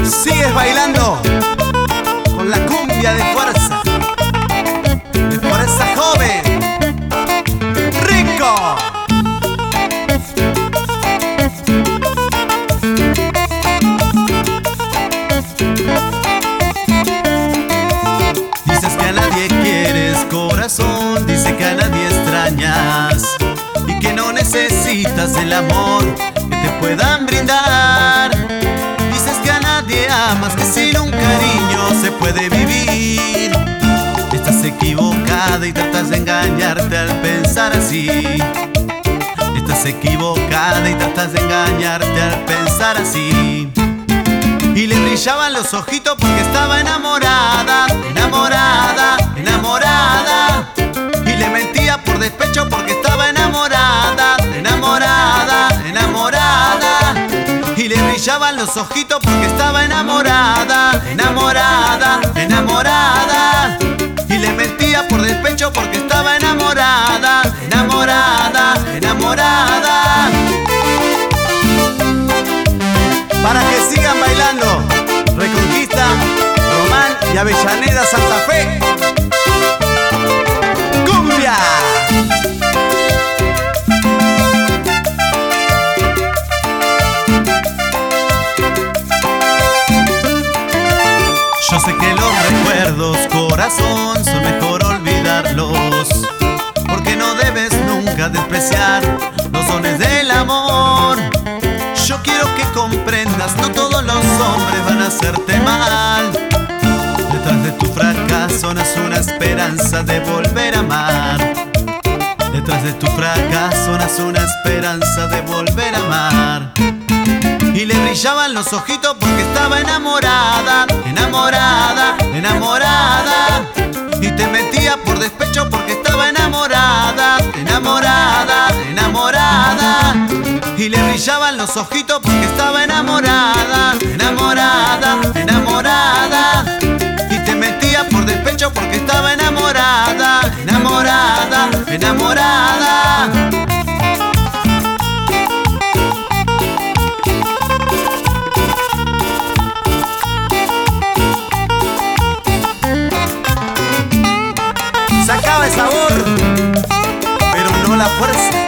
Sigues bailando con la cumbia de fuerza joven. ¡Rico! Dices que a nadie quieres, corazón. Dice que a nadie extrañas y que no necesitas el amor que te puedan brindar. Dices que a nadie amas, que sin un cariño se puede vivir. Estás equivocada y tratas de engañarte al pensar así. Estás equivocada y tratas de engañarte al pensar así. Y le brillaban los ojitos porque estaba enamorada, enamorada, enamorada. Y le mentía por despecho porque estaba enamorada, enamorada, enamorada. Y le brillaban los ojitos porque estaba enamorada, enamorada, enamorada. Y le mentía por despecho porque estaba enamorada, enamorada, enamorada. Para que sigan bailando, Reconquista, Román y Avellaneda, Santa Fe. ¡Cumbia! Yo sé que los recuerdos, corazón, son mejor olvidarlos, porque no debes nunca despreciar los dones del amor. Yo quiero que comprendas, no todos los hombres van a hacerte mal. Detrás de tu fracaso nace una esperanza de volver a amar. Detrás de tu fracaso nace una esperanza de volver a amar. Y le brillaban los ojitos porque estaba enamorada, enamorada, enamorada. Y te mentía por despecho porque estaba enamorada, enamorada, enamorada. Y le brillaban los ojitos porque estaba enamorada, enamorada, enamorada. Y te mentía por despecho porque estaba enamorada, enamorada, enamorada. Se acaba el sabor, pero no la fuerza.